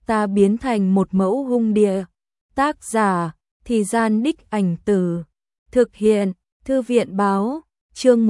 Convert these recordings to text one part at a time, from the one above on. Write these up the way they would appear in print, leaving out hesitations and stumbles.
ta biến thành một mẫu hung địa. Tác giả, Thì Gian Đích Ảnh Từ. Thực hiện, Thư viện báo, chương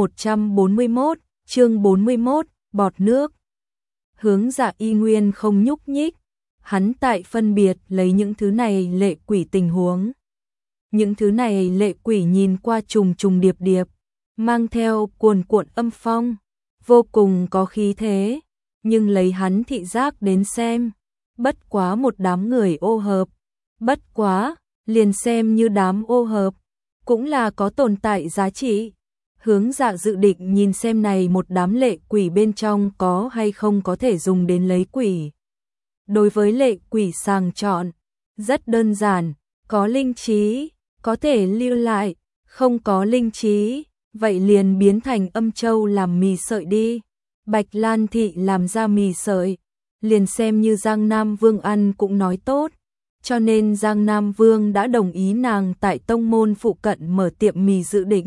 141, chương 41, bọt nước. Hướng Dạ y nguyên không nhúc nhích, hắn tại phân biệt lấy những thứ này lệ quỷ tình huống. Những thứ này lệ quỷ nhìn qua trùng trùng điệp điệp, mang theo cuồn cuộn âm phong, vô cùng có khí thế, nhưng lấy hắn thị giác đến xem, bất quá một đám người ô hợp, bất quá, liền xem như đám ô hợp, cũng là có tồn tại giá trị. Hướng Dạ dự định nhìn xem này một đám lệ quỷ bên trong có hay không có thể dùng đến lấy quỷ. Đối với lệ quỷ sàng chọn, rất đơn giản, có linh trí, có thể lưu lại, không có linh trí, vậy liền biến thành âm châu làm mì sợi đi. Bạch Lan Thị làm ra mì sợi, liền xem như Giang Nam Vương ăn cũng nói tốt, cho nên Giang Nam Vương đã đồng ý nàng tại tông môn phụ cận mở tiệm mì dự định.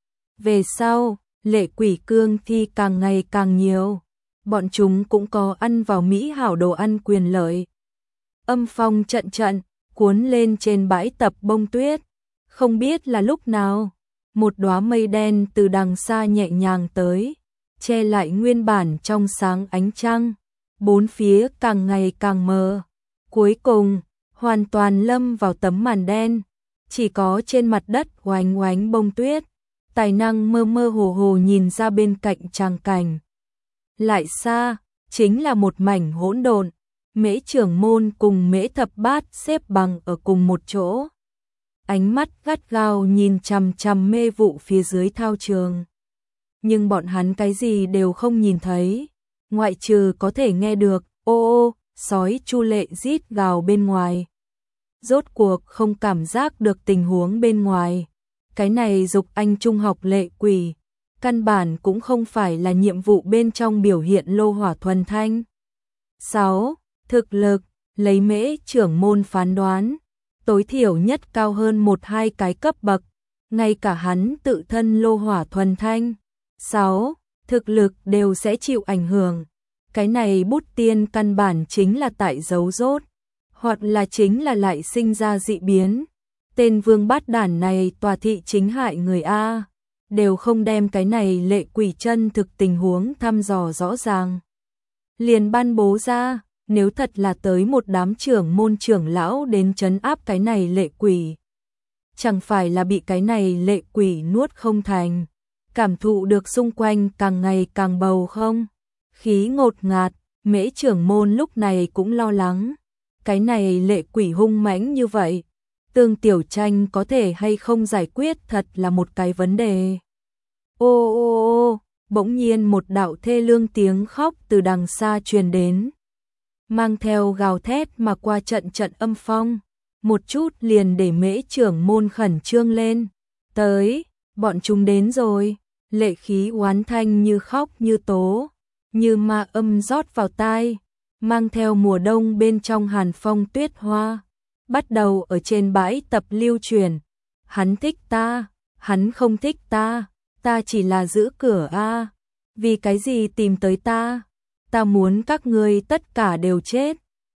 Về sau, lệ quỷ cương thi càng ngày càng nhiều, bọn chúng cũng có ăn vào mỹ hảo đồ ăn quyền lợi. Âm phong trận trận, cuốn lên trên bãi tập bông tuyết, không biết là lúc nào, một đóa mây đen từ đằng xa nhẹ nhàng tới, che lại nguyên bản trong sáng ánh trăng, bốn phía càng ngày càng mờ. Cuối cùng, hoàn toàn lâm vào tấm màn đen, chỉ có trên mặt đất oánh oánh bông tuyết, tài năng mơ mơ hồ hồ nhìn ra bên cạnh tràng cảnh. Lại xa, chính là một mảnh hỗn độn, Mễ Trưởng Môn cùng Mễ Thập Bát xếp bằng ở cùng một chỗ. Ánh mắt gắt gao nhìn chằm chằm mê vụ phía dưới thao trường. Nhưng bọn hắn cái gì đều không nhìn thấy, ngoại trừ có thể nghe được ô ô, sói chu lệ rít gào bên ngoài. Rốt cuộc không cảm giác được tình huống bên ngoài. Cái này dục anh trung học lệ quỷ, căn bản cũng không phải là nhiệm vụ bên trong biểu hiện lô hỏa thuần thanh. 6. Thực lực, lấy Mễ Trưởng Môn phán đoán, tối thiểu nhất cao hơn 1-2 cái cấp bậc, ngay cả hắn tự thân lô hỏa thuần thanh. 6. Thực lực đều sẽ chịu ảnh hưởng. Cái này bút tiên căn bản chính là tại dấu rốt, hoặc là chính là lại sinh ra dị biến. Tên vương bát đản này tòa thị chính hại người A, đều không đem cái này lệ quỷ chân thực tình huống thăm dò rõ ràng. Liền ban bố ra, nếu thật là tới một đám trưởng môn trưởng lão đến trấn áp cái này lệ quỷ, chẳng phải là bị cái này lệ quỷ nuốt không thành, cảm thụ được xung quanh càng ngày càng bầu không, khí ngột ngạt. Mễ Trưởng Môn lúc này cũng lo lắng, cái này lệ quỷ hung mãnh như vậy, Tương Tiểu Tranh có thể hay không giải quyết thật là một cái vấn đề. Ô ô ô, bỗng nhiên một đạo thê lương tiếng khóc từ đằng xa truyền đến, mang theo gào thét mà qua trận trận âm phong, một chút liền để Mễ Trưởng Môn khẩn trương lên. Tới, bọn chúng đến rồi. Lệ khí oán thanh như khóc như tố, như ma âm rót vào tai, mang theo mùa đông bên trong hàn phong tuyết hoa, bắt đầu ở trên bãi tập lưu truyền. Hắn thích ta, hắn không thích ta, ta chỉ là giữ cửa a, vì cái gì tìm tới ta, ta muốn các ngươi tất cả đều chết.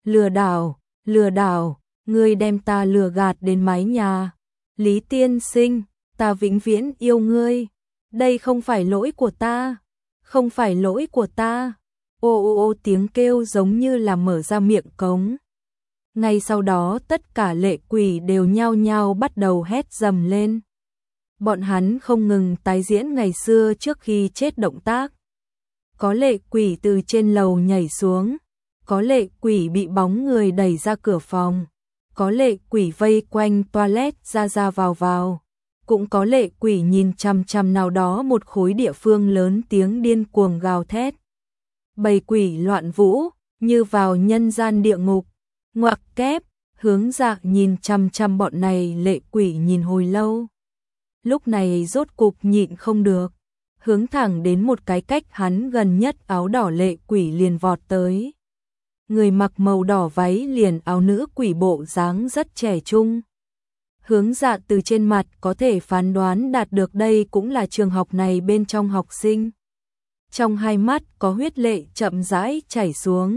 Lừa đảo, ngươi đem ta lừa gạt đến mái nhà. Lý tiên sinh, ta vĩnh viễn yêu ngươi. Đây không phải lỗi của ta, không phải lỗi của ta. Ô ô ô, tiếng kêu giống như là mở ra miệng cống. Ngay sau đó tất cả lệ quỷ đều nhao nhao bắt đầu hét dầm lên. Bọn hắn không ngừng tái diễn ngày xưa trước khi chết động tác. Có lệ quỷ từ trên lầu nhảy xuống, có lệ quỷ bị bóng người đẩy ra cửa phòng, có lệ quỷ vây quanh toilet ra ra vào. Cũng có lệ quỷ nhìn chằm chằm nào đó một khối địa phương lớn tiếng điên cuồng gào thét. Bầy quỷ loạn vũ, như vào nhân gian địa ngục. Ngoặc kép, Hướng Dạ nhìn chằm chằm bọn này lệ quỷ nhìn hồi lâu. Lúc này rốt cục nhịn không được, hướng thẳng đến một cái cách hắn gần nhất áo đỏ lệ quỷ liền vọt tới. Người mặc màu đỏ váy liền áo nữ quỷ bộ dáng rất trẻ trung. Hướng Dạ từ trên mặt có thể phán đoán đạt được đây cũng là trường học này bên trong học sinh. Trong hai mắt có huyết lệ chậm rãi chảy xuống,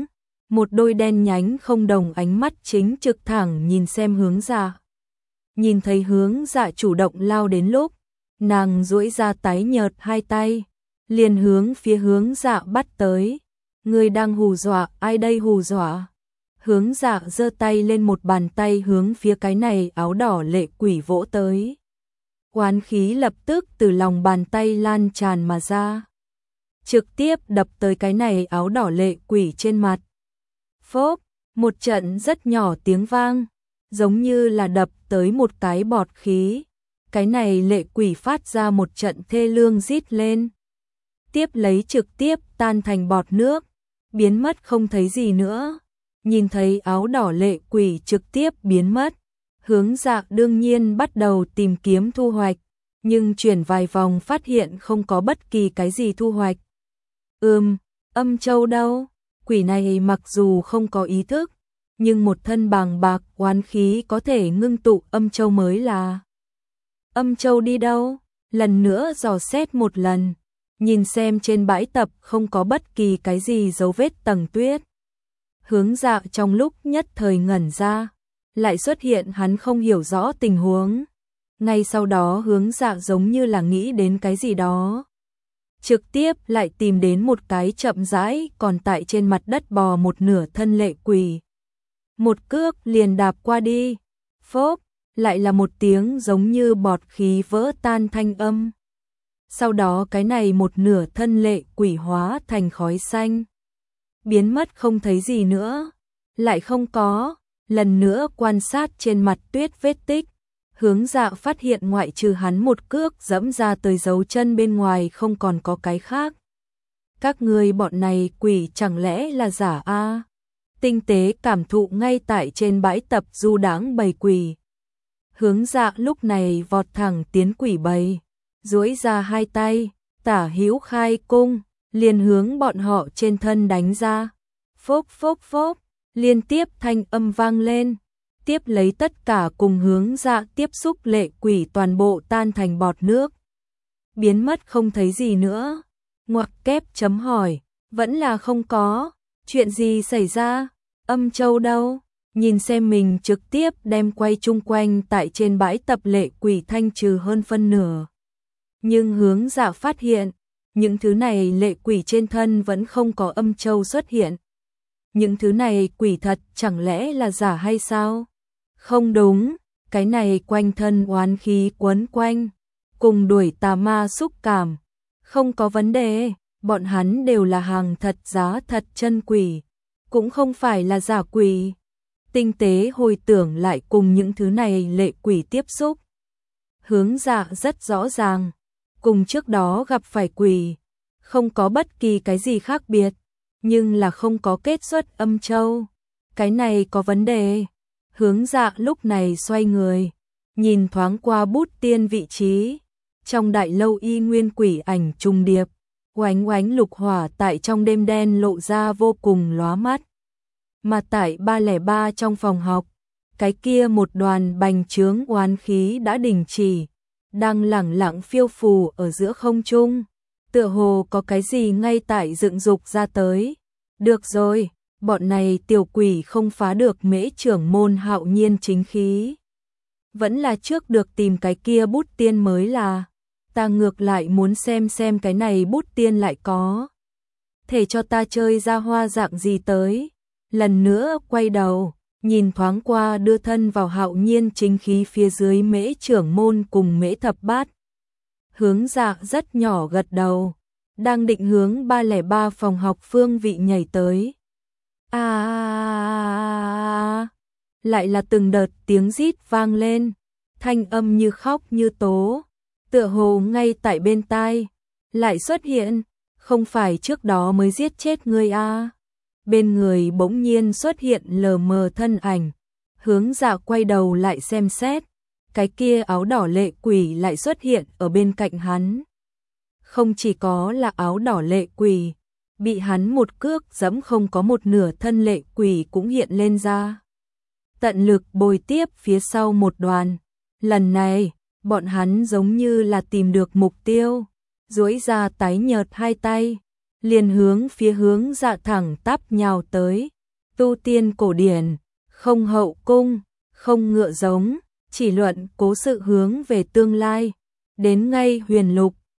một đôi đen nhánh không đồng ánh mắt chính trực thẳng nhìn xem Hướng Dạ. Nhìn thấy Hướng Dạ chủ động lao đến lúc, nàng duỗi ra tái nhợt hai tay, liền hướng phía Hướng Dạ bắt tới. Người đang hù dọa, ai đây hù dọa? Hướng Dạ giơ tay lên, một bàn tay hướng phía cái này áo đỏ lệ quỷ vỗ tới. Oán khí lập tức từ lòng bàn tay lan tràn mà ra, trực tiếp đập tới cái này áo đỏ lệ quỷ trên mặt. Phốp, một trận rất nhỏ tiếng vang, giống như là đập tới một cái bọt khí. Cái này lệ quỷ phát ra một trận thê lương rít lên, tiếp lấy trực tiếp tan thành bọt nước, biến mất không thấy gì nữa. Nhìn thấy áo đỏ lệ quỷ trực tiếp biến mất, Hướng Dạ đương nhiên bắt đầu tìm kiếm thu hoạch, nhưng chuyển vài vòng phát hiện không có bất kỳ cái gì thu hoạch. Âm châu đâu? Quỷ này mặc dù không có ý thức, nhưng một thân bàng bạc oán khí có thể ngưng tụ âm châu mới là. Âm châu đi đâu? Lần nữa dò xét một lần, nhìn xem trên bãi tập không có bất kỳ cái gì dấu vết tầng tuyết. Hướng Dạ trong lúc nhất thời ngẩn ra, lại xuất hiện hắn không hiểu rõ tình huống. Ngay sau đó Hướng Dạ giống như là nghĩ đến cái gì đó, trực tiếp lại tìm đến một cái chậm rãi còn tại trên mặt đất bò một nửa thân lệ quỷ. Một cước liền đạp qua đi, phốp, lại là một tiếng giống như bọt khí vỡ tan thanh âm. Sau đó cái này một nửa thân lệ quỷ hóa thành khói xanh, biến mất không thấy gì nữa. Lại không có, lần nữa quan sát trên mặt tuyết vết tích, Hướng Dạ phát hiện ngoại trừ hắn một cước dẫm ra tới dấu chân bên ngoài không còn có cái khác. Các ngươi bọn này quỷ chẳng lẽ là giả a? Tinh tế cảm thụ ngay tại trên bãi tập du đãng bầy quỷ. Hướng Dạ lúc này vọt thẳng tiến quỷ bầy, duỗi ra hai tay, tả hữu khai cung, liền hướng bọn họ trên thân đánh ra. Phốp phốp phốp, liên tiếp thanh âm vang lên, tiếp lấy tất cả cùng Hướng Dạ tiếp xúc lệ quỷ toàn bộ tan thành bọt nước, biến mất không thấy gì nữa. Ngoặc kép chấm hỏi, vẫn là không có, chuyện gì xảy ra? Âm châu đâu? Nhìn xem mình trực tiếp đem quay chung quanh tại trên bãi tập lệ quỷ thanh trừ hơn phân nửa. Nhưng Hướng Dạ phát hiện, những thứ này lệ quỷ trên thân vẫn không có âm châu xuất hiện. Những thứ này quỷ thật chẳng lẽ là giả hay sao? Không đúng, cái này quanh thân oán khí quấn quanh, cùng đuổi tà ma xúc cảm. Không có vấn đề, bọn hắn đều là hàng thật giá thật chân quỷ, cũng không phải là giả quỷ. Tinh tế hồi tưởng lại cùng những thứ này lệ quỷ tiếp xúc, Hướng Dạ rất rõ ràng, cùng trước đó gặp phải quỷ, không có bất kỳ cái gì khác biệt, nhưng là không có kết xuất âm châu. Cái này có vấn đề. Hướng Dạ lúc này xoay người, nhìn thoáng qua bút tiên vị trí, trong đại lâu y nguyên quỷ ảnh trùng điệp, oánh oánh lục hỏa tại trong đêm đen lộ ra vô cùng lóa mắt. Mà tại 303 trong phòng học, cái kia một đoàn bành trướng oán khí đã đình chỉ, đang lẳng lặng phiêu phù ở giữa không trung, tựa hồ có cái gì ngay tại dựng dục ra tới. Được rồi, bọn này tiểu quỷ không phá được Mễ trưởng môn hạo nhiên chính khí. Vẫn là trước được tìm cái kia bút tiên mới là. Ta ngược lại muốn xem cái này bút tiên lại có thể cho ta chơi ra hoa dạng gì tới. Lần nữa quay đầu, nhìn thoáng qua đưa thân vào hạo nhiên chính khí phía dưới Mễ trưởng môn cùng Mễ thập bát. Hướng Dạ rất nhỏ gật đầu, đang định hướng 303 phòng học phương vị nhảy tới. Lại là từng đợt tiếng rít vang lên, thanh âm như khóc như tố, tựa hồ ngay tại bên tai, lại xuất hiện, không phải trước đó mới giết chết ngươi a? Bên người bỗng nhiên xuất hiện lờ mờ thân ảnh, Hướng Dạ quay đầu lại xem xét, cái kia áo đỏ lệ quỷ lại xuất hiện ở bên cạnh hắn. Không chỉ có là áo đỏ lệ quỷ, bị hắn một cước giẫm không có một nửa thân lệ quỷ cũng hiện lên ra. Tận lực bồi tiếp phía sau một đoàn. Lần này, bọn hắn giống như là tìm được mục tiêu, duỗi ra tái nhợt hai tay, liền hướng phía Hướng Dạ thẳng tắp nhào tới. tu tiên cổ điển, không hậu cung, không ngựa giống, chỉ luận cố sự hướng về tương lai. Đến ngay huyền lục,